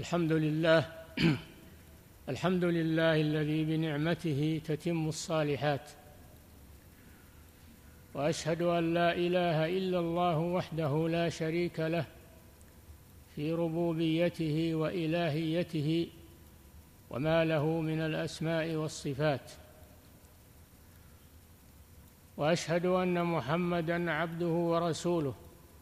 الحمد لله. الحمد لله الذي بنعمته تتم الصالحات، وأشهد أن لا إله إلا الله وحده لا شريك له في ربوبيته وإلهيته وما له من الأسماء والصفات، وأشهد أن محمدًا عبده ورسوله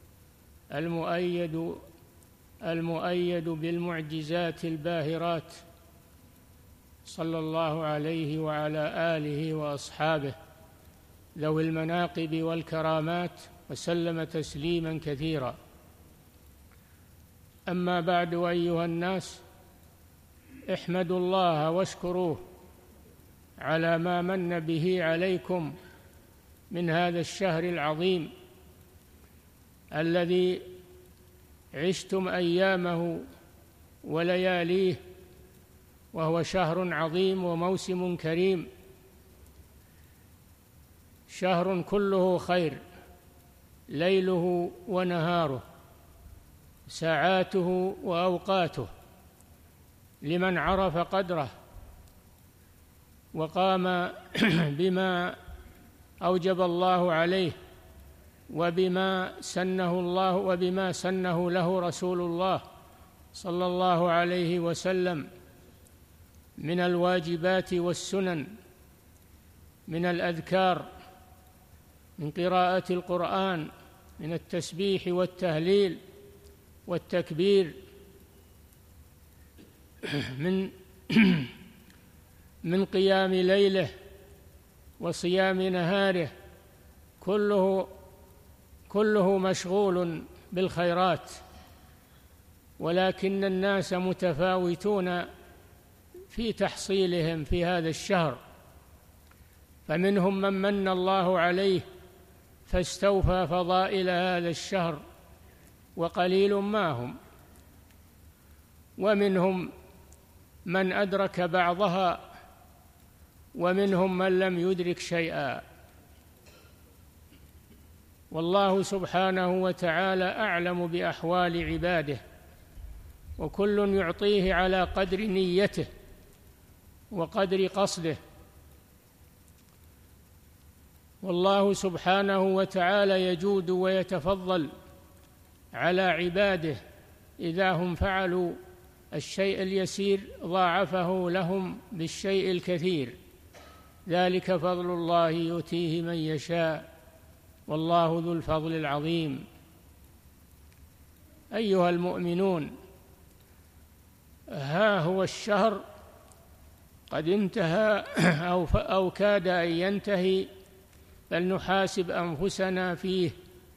المؤيد بالمعجزات الباهرات، صلى الله عليه وعلى آله وأصحابه ذوي المناقب والكرامات، وسلم تسليمًا كثيرا. أما بعد، أيها الناس، احمدوا الله واشكروه على ما من به عليكم من هذا الشهر العظيم الذي عشتم أيامه ولياليه، وهو شهر عظيم وموسم كريم، شهر كله خير، ليله ونهاره، ساعاته وأوقاته، لمن عرف قدره وقام بما أوجب الله عليه، وبما سنه له رسول الله صلى الله عليه وسلم من الواجبات والسنن، من الأذكار، من قراءة القرآن، من التسبيح والتهليل والتكبير، من قيام ليله وصيام نهاره، كله مشغول بالخيرات، ولكن الناس متفاوتون في تحصيلهم في هذا الشهر، فمنهم من الله عليه فاستوفى فضائل هذا الشهر وقليل ما هم، ومنهم من أدرك بعضها، ومنهم من لم يدرك شيئا. والله سبحانه وتعالى أعلم بأحوال عباده، وكل يعطيه على قدر نيته وقدر قصده. والله سبحانه وتعالى يجود ويتفضل على عباده، إذا هم فعلوا الشيء اليسير ضاعفه لهم بالشيء الكثير، ذلك فضل الله يؤتيه من يشاء، والله ذو الفضل العظيم. أيها المؤمنون، ها هو الشهر قد انتهى أو كاد أن ينتهي، فلنحاسب أنفسنا فيه،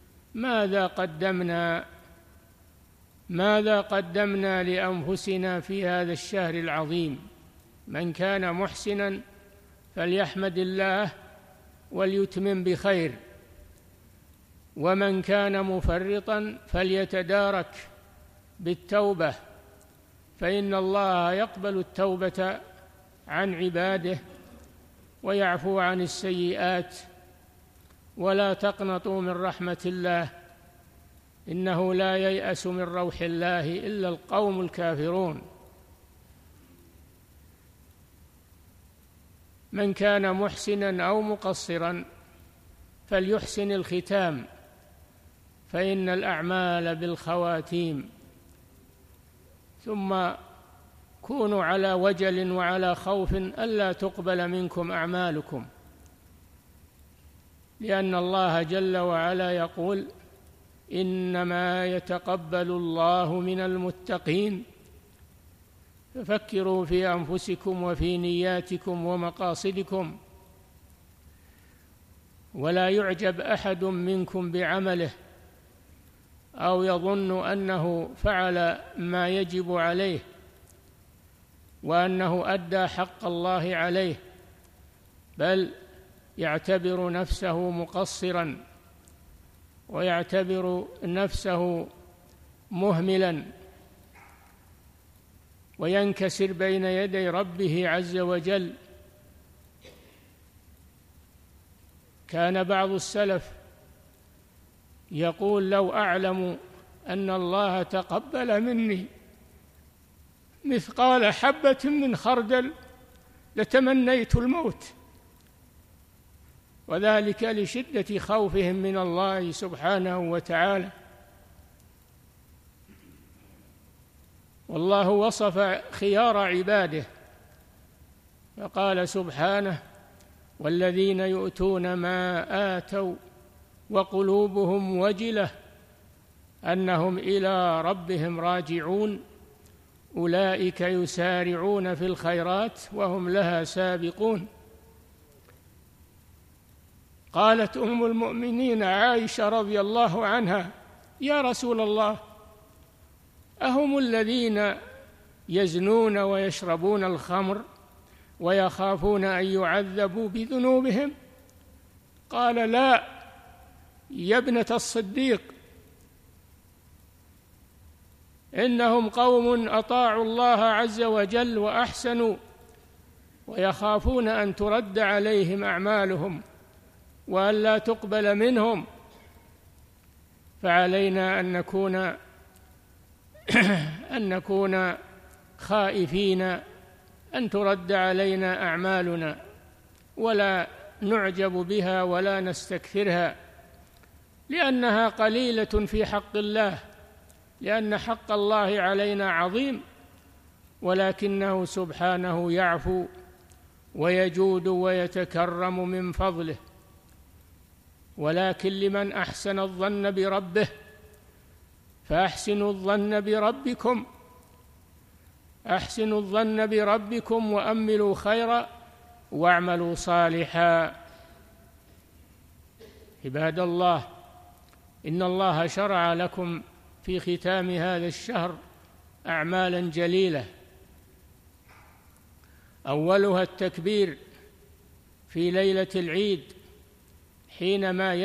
ماذا قدمنا لأنفسنا في هذا الشهر العظيم؟ من كان محسنا فليحمد الله وليتمم بخير، ومن كان مفرطا فليتدارك بالتوبة، فإن الله يقبل التوبة عن عباده ويعفو عن السيئات. ولا تقنطوا من رحمة الله، إنه لا ييأس من روح الله إلا القوم الكافرون. من كان محسنا أو مقصرا فليحسن الختام، فإن الأعمال بالخواتيم. ثم كونوا على وجل وعلى خوف ألا تقبل منكم أعمالكم، لأن الله جل وعلا يقول: إنما يتقبل الله من المتقين. ففكروا في أنفسكم وفي نياتكم ومقاصدكم، ولا يعجب أحد منكم بعمله أو يظن أنه فعل ما يجب عليه وأنه أدى حق الله عليه، بل يعتبر نفسه مقصراً ويعتبر نفسه مهملاً، وينكسر بين يدي ربه عز وجل. كان بعض السلف يقول: لو أعلم أن الله تقبل مني مثقال حبة من خردل لتمنيت الموت، وذلك لشدة خوفهم من الله سبحانه وتعالى. والله وصف خيار عباده فقال سبحانه: والذين يؤتون ما آتوا وقلوبهم وجلة أنهم إلى ربهم راجعون أولئك يسارعون في الخيرات وهم لها سابقون. قالت أم المؤمنين عائشة رضي الله عنها: يا رسول الله، أهم الذين يزنون ويشربون الخمر ويخافون أن يعذبوا بذنوبهم؟ قال: لا يا ابنة الصديق، إنهم قوم أطاعوا الله عز وجل وأحسنوا ويخافون أن ترد عليهم أعمالهم وأن لا تقبل منهم، فعلينا أن نكون خائفين أن ترد علينا أعمالنا ولا نعجب بها ولا نستكثرها، لأنها قليلة في حق الله، لأن حق الله علينا عظيم، ولكنه سبحانه يعفو ويجود ويتكرم من فضله. ولكن لمن أحسن الظن بربه فأحسنوا الظن بربكم، أحسنوا الظن بربكم وأملوا خيرا واعملوا صالحا. عباد الله، إن الله شرع لكم في ختام هذا الشهر أعمالا جليلة، أولها التكبير في ليلة العيد حينما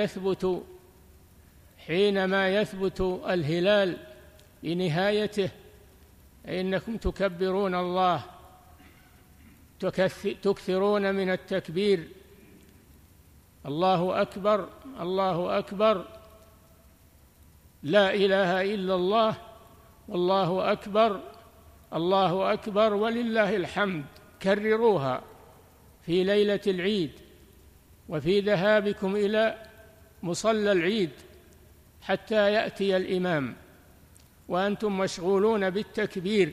يثبت الهلال لنهايته، إنكم تكبرون الله، تكثرون من التكبير: الله أكبر، الله أكبر، لا إله إلا الله، والله أكبر، الله أكبر ولله الحمد. كرروها في ليلة العيد وفي ذهابكم إلى مصلى العيد حتى يأتي الإمام وأنتم مشغولون بالتكبير.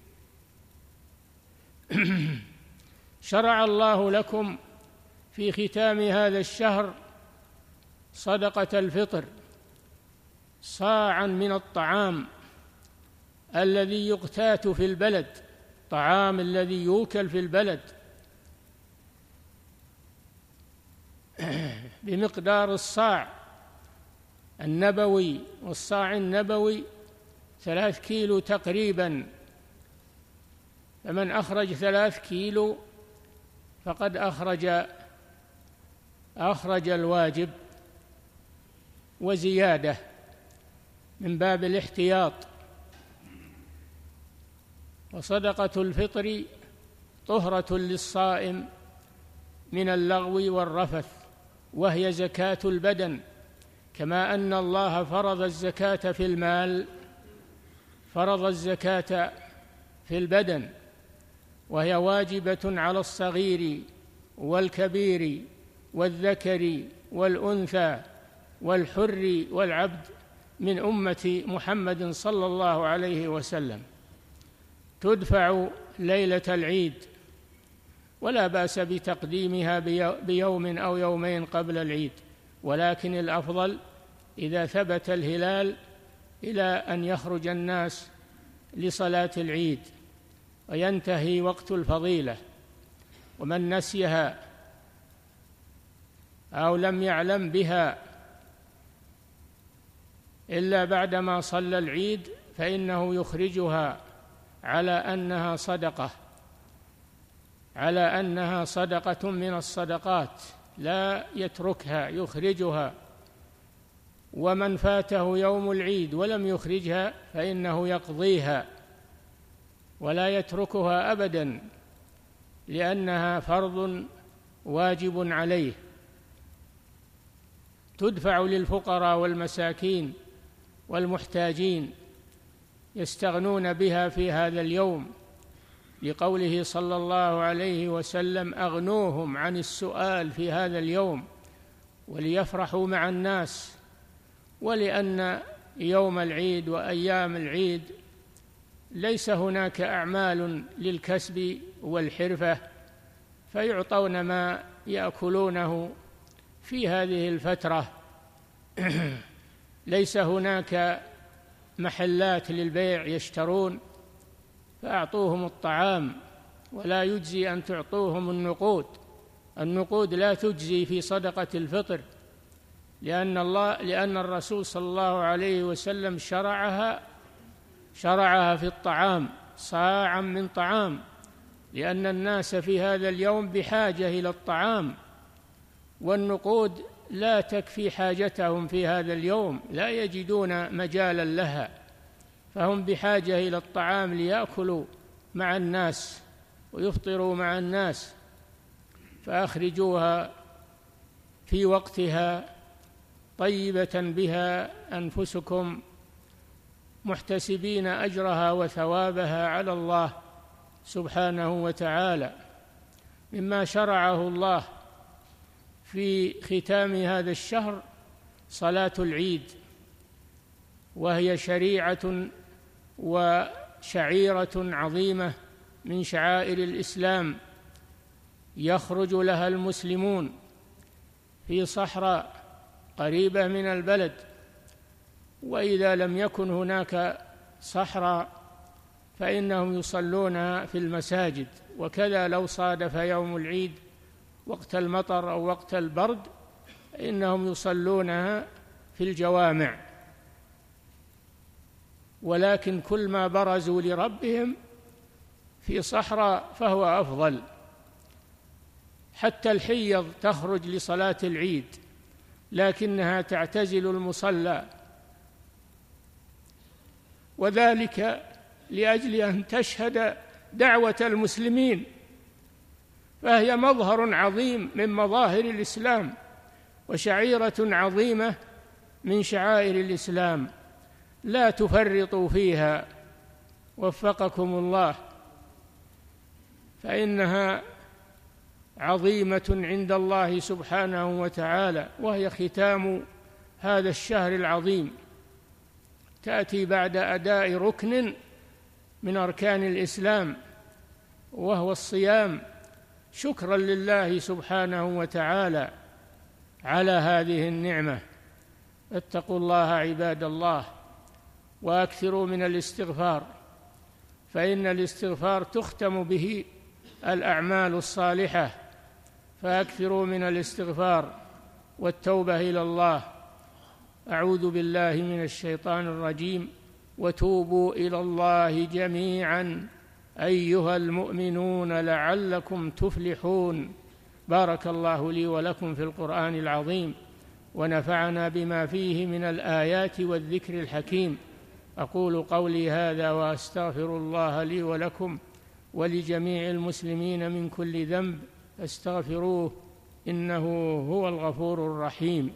شرع الله لكم في ختام هذا الشهر صدقة الفطر، صاعا من الطعام الذي يقتات في البلد، الطعام الذي يوكل في البلد، بمقدار الصاع النبوي، والصاع النبوي 3 كيلو تقريبا، فمن أخرج 3 كيلو فقد أخرج الواجب وزيادة من باب الاحتياط. وصدقة الفطر طهرة للصائم من اللغو والرفث، وهي زكاة البدن، كما أن الله فرض الزكاة في المال فرض الزكاة في البدن، وهي واجبة على الصغير والكبير والذكر والأنثى والحر والعبد من أمة محمد صلى الله عليه وسلم. تدفع ليلة العيد، ولا بأس بتقديمها بيوم أو يومين قبل العيد، ولكن الأفضل إذا ثبت الهلال إلى أن يخرج الناس لصلاة العيد وينتهي وقت الفضيلة. ومن نسيها أو لم يعلم بها إلا بعدما صلى العيد فإنه يخرجها على أنها صدقة من الصدقات، لا يتركها، يخرجها. ومن فاته يوم العيد ولم يخرجها فإنه يقضيها ولا يتركها أبدا، لأنها فرض واجب عليه. تدفع للفقراء والمساكين والمحتاجين، يستغنون بها في هذا اليوم لقوله صلى الله عليه وسلم: أغنوهم عن السؤال في هذا اليوم وليفرحوا مع الناس. ولأن يوم العيد وأيام العيد ليس هناك أعمال للكسب والحرفة، فيعطون ما يأكلونه في هذه الفترة. ليس هناك محلات للبيع يشترون، فأعطوهم الطعام، ولا يجزي أن تعطوهم النقود لا تجزي في صدقة الفطر، لأن الرسول صلى الله عليه وسلم شرعها في الطعام، صاعا من طعام، لأن الناس في هذا اليوم بحاجة إلى الطعام، والنقود لا تكفي حاجتهم في هذا اليوم، لا يجدون مجالا لها، فهم بحاجة إلى الطعام ليأكلوا مع الناس ويفطروا مع الناس، فأخرجوها في وقتها طيبة بها أنفسكم، محتسبين أجرها وثوابها على الله سبحانه وتعالى. مما شرعه الله في ختام هذا الشهر صلاة العيد، وهي شريعة وشعيرة عظيمة من شعائر الإسلام، يخرج لها المسلمون في صحراء قريبة من البلد، وإذا لم يكن هناك صحراء فإنهم يصلونها في المساجد، وكذا لو صادف يوم العيد وقت المطر أو وقت البرد إنهم يصلونها في الجوامع. ولكن كل ما برزوا لربهم في صحراء فهو أفضل. حتى الحيض تخرج لصلاة العيد لكنها تعتزل المصلى، وذلك لأجل أن تشهد دعوة المسلمين، فهي مظهر عظيم من مظاهر الإسلام وشعيرة عظيمة من شعائر الإسلام، لا تفرطوا فيها وفقكم الله، فإنها عظيمة عند الله سبحانه وتعالى، وهي ختام هذا الشهر العظيم، تأتي بعد أداء ركن من أركان الإسلام وهو الصيام، شكرا لله سبحانه وتعالى على هذه النعمة. اتقوا الله عباد الله، وأكثروا من الاستغفار، فإن الاستغفار تختم به الأعمال الصالحة، فأكثروا من الاستغفار والتوبة إلى الله. أعوذ بالله من الشيطان الرجيم. وتوبوا إلى الله جميعا أيها المؤمنون لعلكم تفلحون. بارك الله لي ولكم في القرآن العظيم، ونفعنا بما فيه من الآيات والذكر الحكيم. أقول قولي هذا وأستغفر الله لي ولكم ولجميع المسلمين من كل ذنب، فاستغفروه إنه هو الغفور الرحيم.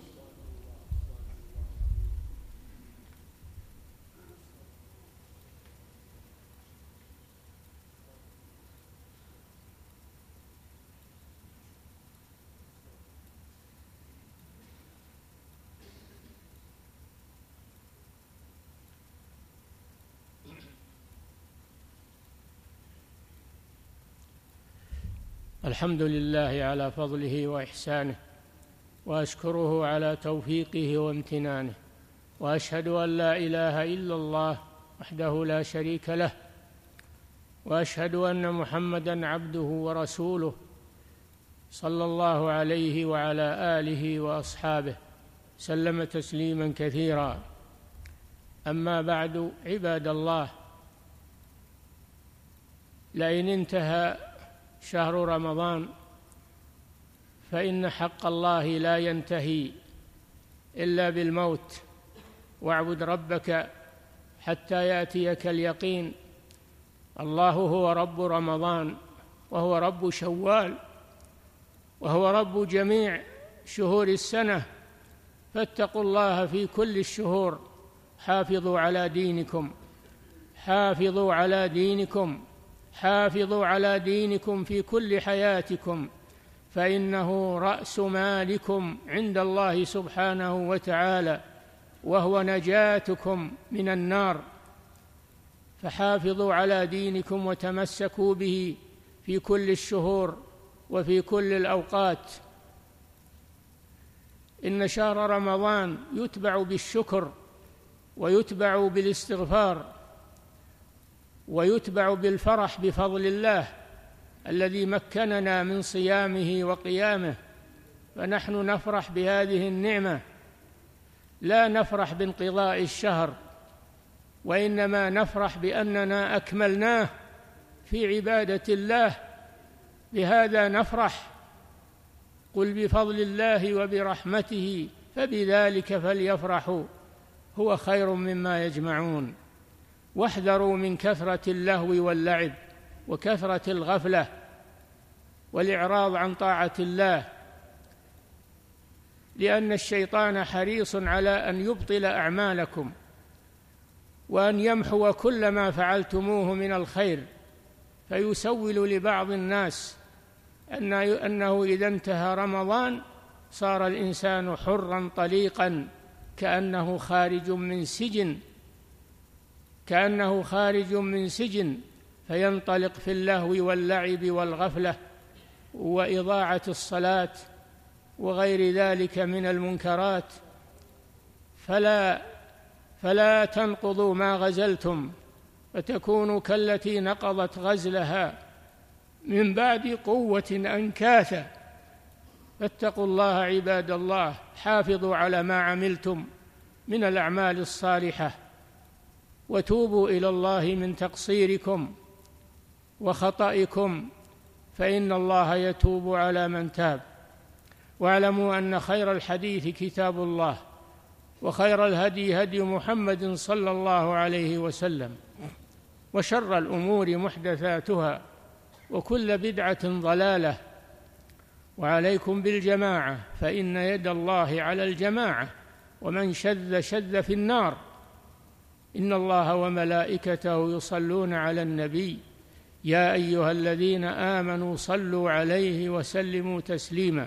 الحمد لله على فضله وإحسانه، وأشكره على توفيقه وامتنانه، وأشهد أن لا إله إلا الله وحده لا شريك له، وأشهد أن محمدًا عبده ورسوله صلى الله عليه وعلى آله وأصحابه سلم تسليمًا كثيرا. أما بعد، عباد الله، لئن انتهى شهر رمضان فإن حق الله لا ينتهي إلا بالموت، واعبد ربك حتى يأتيك اليقين. الله هو رب رمضان، وهو رب شوال، وهو رب جميع شهور السنة، فاتقوا الله في كل الشهور. حافظوا على دينكم، حافظوا على دينكم، حافظوا على دينكم في كل حياتكم فإنه رأس مالكم عند الله سبحانه وتعالى، وهو نجاتكم من النار. فحافظوا على دينكم وتمسكوا به في كل الشهور وفي كل الأوقات. إن شهر رمضان يتبع بالشكر، ويتبع بالاستغفار، ويتبع بالفرح بفضل الله الذي مكننا من صيامه وقيامه، فنحن نفرح بهذه النعمة، لا نفرح بانقضاء الشهر، وإنما نفرح بأننا أكملناه في عبادة الله، بهذا نفرح. قل بفضل الله وبرحمته فبذلك فليفرحوا هو خير مما يجمعون. واحذروا من كثرة اللهو واللعب وكثرة الغفلة والإعراض عن طاعة الله، لأن الشيطان حريص على أن يبطل أعمالكم وأن يمحو كل ما فعلتموه من الخير، فيسول لبعض الناس أنه إذا انتهى رمضان صار الإنسان حرا طليقا كأنه خارج من سجن، فينطلق في اللهو واللعب والغفلة وإضاعة الصلاة وغير ذلك من المنكرات. فلا تنقضوا ما غزلتم فتكونوا كالتي نقضت غزلها من بعد قوة أنكاثا. فاتقوا الله عباد الله، حافظوا على ما عملتم من الأعمال الصالحة، وتوبوا إلى الله من تقصيركم وخطئكم، فإن الله يتوب على من تاب. واعلموا أن خير الحديث كتاب الله، وخير الهدي هدي محمد صلى الله عليه وسلم، وشر الأمور محدثاتها، وكل بدعة ضلالة. وعليكم بالجماعة، فإن يد الله على الجماعة، ومن شذ في النار. إن الله وملائكته يصلون على النبي يا أيها الذين آمنوا صلوا عليه وسلموا تسليما.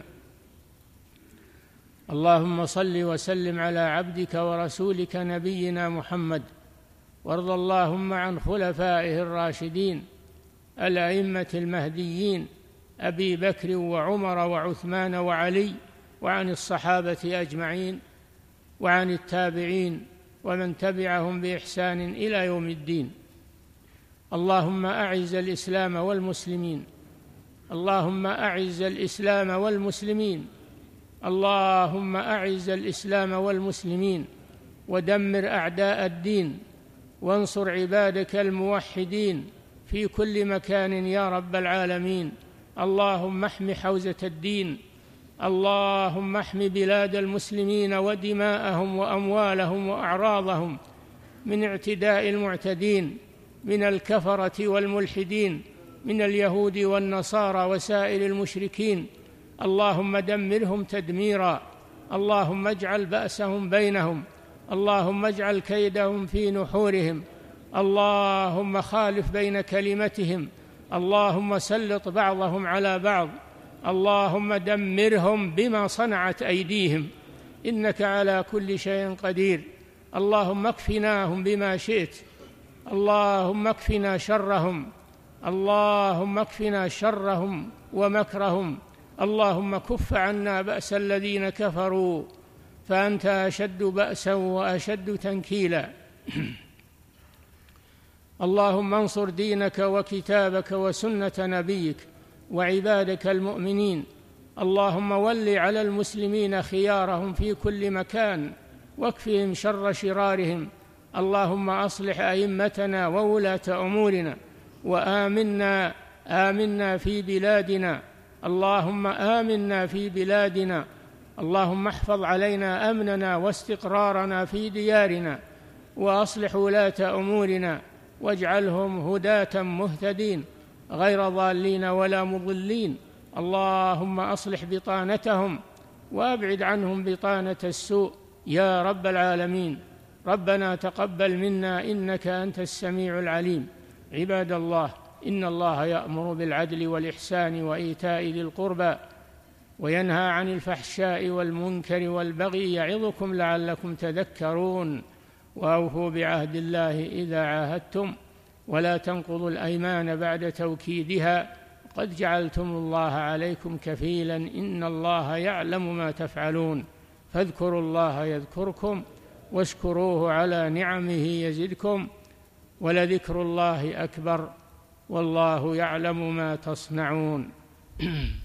اللهم صل وسلم على عبدك ورسولك نبينا محمد، وارض اللهم عن خلفائه الراشدين الأئمة المهديين أبي بكر وعمر وعثمان وعلي، وعن الصحابة أجمعين، وعن التابعين ومن تبعهم بإحسان إلى يوم الدين. اللهم أعز الإسلام والمسلمين، اللهم أعز الإسلام والمسلمين، اللهم أعز الإسلام والمسلمين، ودمر أعداء الدين، وانصر عبادك الموحدين في كل مكان يا رب العالمين. اللهم احم حوزة الدين، اللهم احم بلاد المسلمين ودماءهم وأموالهم وأعراضهم من اعتداء المعتدين من الكفرة والملحدين، من اليهود والنصارى وسائر المشركين. اللهم دمرهم تدميرا، اللهم اجعل بأسهم بينهم، اللهم اجعل كيدهم في نحورهم، اللهم خالف بين كلمتهم، اللهم سلط بعضهم على بعض، اللهم دمرهم بما صنعت أيديهم، إنك على كل شيء قدير. اللهم اكفناهم بما شئت، اللهم اكفنا شرهم، اللهم اكفنا شرهم ومكرهم، اللهم كف عنا بأس الذين كفروا فأنت أشد بأسا وأشد تنكيلا. اللهم انصر دينك وكتابك وسنة نبيك وعبادك المؤمنين. اللهم ول على المسلمين خيارهم في كل مكان، واكفهم شر شرارهم. اللهم أصلح أئمتنا وولاة أمورنا، آمنا في بلادنا، اللهم آمنا في بلادنا. اللهم احفظ علينا أمننا واستقرارنا في ديارنا، وأصلح ولاة أمورنا، واجعلهم هداة مهتدين غير ضالين ولا مضلين. اللهم أصلح بطانتهم وأبعد عنهم بطانة السوء يا رب العالمين. ربنا تقبل منا إنك أنت السميع العليم. عباد الله، إن الله يأمر بالعدل والإحسان وإيتاء ذي القربى وينهى عن الفحشاء والمنكر والبغي يعظكم لعلكم تذكرون وأوفوا بعهد الله إذا عاهدتم ولا تنقضوا الأيمان بعد توكيدها قد جعلتم الله عليكم كفيلا إن الله يعلم ما تفعلون فاذكروا الله يذكركم واشكروه على نعمه يزدكم ولذكر الله أكبر والله يعلم ما تصنعون.